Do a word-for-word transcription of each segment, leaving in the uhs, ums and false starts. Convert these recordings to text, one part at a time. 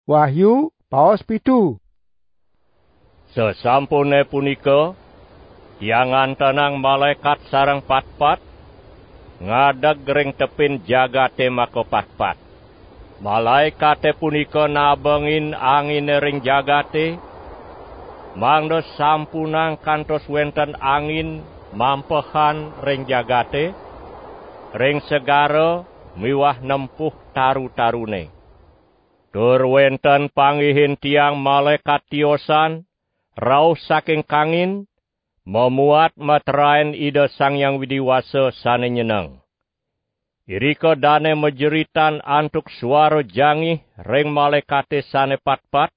Wahyu paos pitu. Sesampune punika, tiangan tenang malaikat sareng pat-pat, ngadeg ring tepin jagate maka pat-pat. Malaikate punika nabengin angin ring jagate, mangda sampunang kantos wenten angin mampehan ring jagate, ring segara miwah nempuh taru-tarune. Tur wenten panggihin tiang malaikat tiosan, rauh saking kangin, memuat meterain Ida Sang Yang Widiwasa sane nyeneng. Irika dane mejeritan antuk suara jangih ring malaikate sane pat-pat,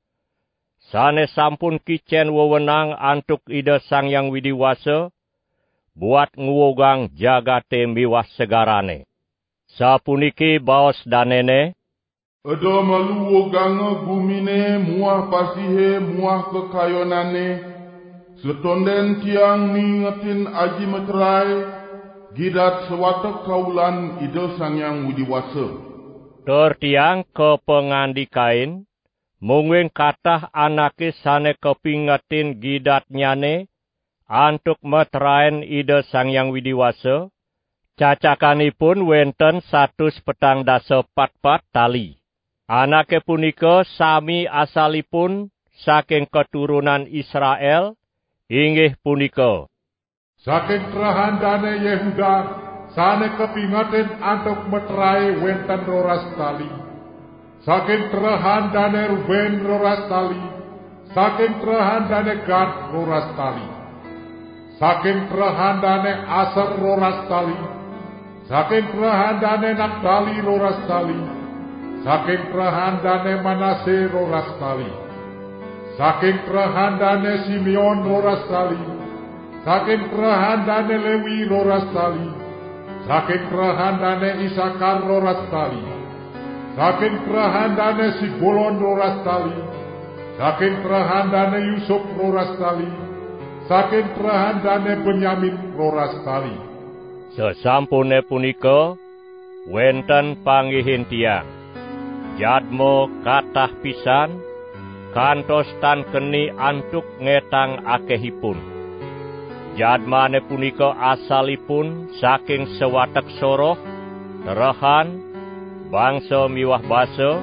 sane sampun kicen wewenang antuk Ida Sang Yang Widiwasa, buat nguwogang jagate miwah segarane. Sapuniki baos danene, Edo maluwo gange bumine muah pasihe muah kekayonane, setonden tiang ningetin aji meterai, gidat sewatek kaulan Ida Sang Yang Widiwasa. Tur tiang kepengandikain, mungwing katah anake sane kepingetin gidat nyane, antuk meterain Ida Sang Yang Widiwasa, cacakanipun wenten satus petang dasa pat-pat tali. Anake punika sami asalipun saking keturunan Israel, inggih punika. Saking trahandane Yehuda, sane kepingatin antuk meterai wenten roras tali. Saking trahandane Ruben roras tali, saking trahandane Gad roras tali. Saking trahandane Aser roras tali, saking trahandane Naptali roras tali. Saking trahandane Manase roras tali, saking trahandane Simeon roras tali, saking trahandane Lewi roras tali, saking trahandane Isakar roras tali, saking trahandane Sibulon roras tali, saking trahandane Yusuf roras tali, saking trahandane Benyamin roras tali. Sesampune punika, wenten panggihin tiang. Jadmo katah pisan, kantos tan keni antuk ngetang akehipun. Jadmane punika asalipun saking sewatek soroh, terehan, bangsa miwah basa,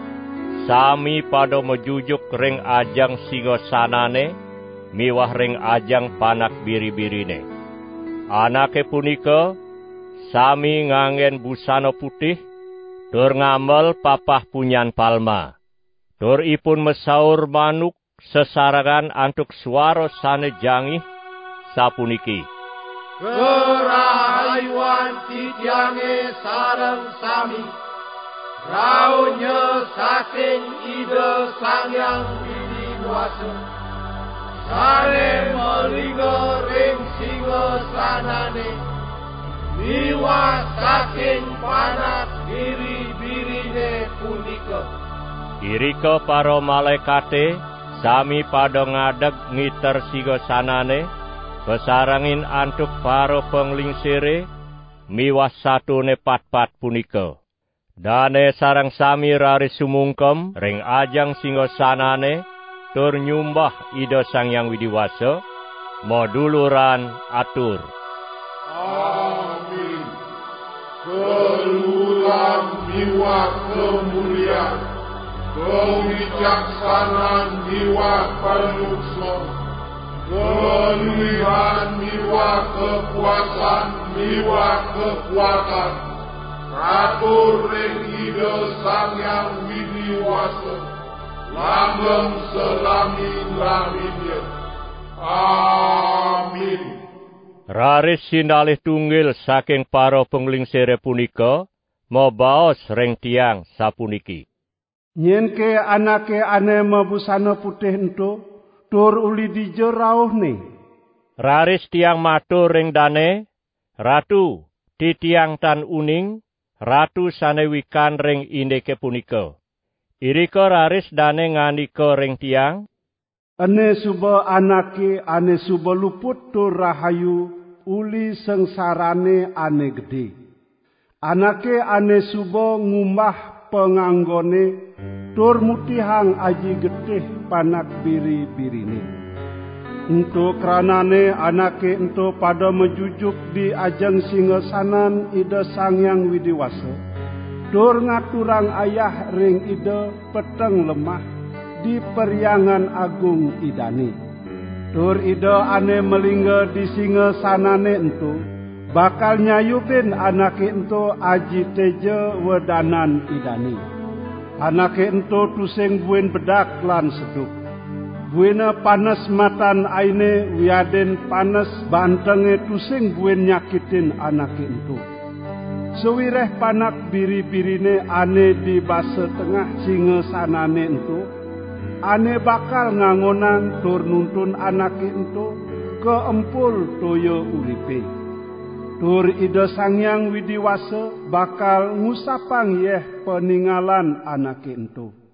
sami pada mejujuk ring ajang singosanane, miwah ring ajang panak biri-birine. Anake punika sami ngangen busana putih, tur ngamel papah punyan palma. Tur ipun mesaur manuk sesarangan antuk suara sane jangih sapuniki. Kerahayuan titiange sareng sami, raunya saking Ida Sang Yang Widiwasa, sane melingga ring singosanane, miwah saking panak biri-birine punika. Irika para malaikate sami pada ngadeg ngiter singosanane, besarangin antuk para penglingsire miwah satune pat-pat punika. Dane sareng sami rari sumungkem ring ajang singosanane, tur nyumbah Ida Sang Yang Widiwasa, moduluran atur. Keluhuran miwah kemuliaan, kewijaksanaan miwah panukso, keluhuran miwah kekuasaan miwah kekuatan, ratur ring Ida Sang Yang Widiwasa, langgeng selami-laminnya. Amin. Raris sindalih tunggil saking para penglingsire punika, mabaos ring tiang sapuniki. Nyenke anake ane mabusana putih ento, tur uli dijerauhne. Raris tiang matur ring dane, Ratu, titiang tan uning, ratu sane wikan ring indeke punika. Irika raris dane ngandika ring tiang, Ane suba anake ane suba luput tur rahayu, uli sengsarane ane gede. Anake ane suba ngumah penganggone tur mutihang aji getih panak biri-birine. Ento kranane anake ento pada mejujuk di ajeng singasanan Ida Sang Hyang Widiwasa. Tur ngaturang ayah ring Ida peteng lemah di peryangan agung idane. Tur Ida ane melingga di singasanane ento bakal nyayubin anake ento aji teja wedanan idane. Anake ento tusing buin bedak lan seduk. Buina panas matan aine wiaden panas bantenge tusing buin nyakitin anake ento. Sewireh panak biri-birine ane di basa tengah singasanane ento, ane bakal ngangonan tur nuntun anake ento ke empul toya uripe. Tur Ida Sang Hyang Widiwasa bakal ngusapang yeh peninggalan anake ento.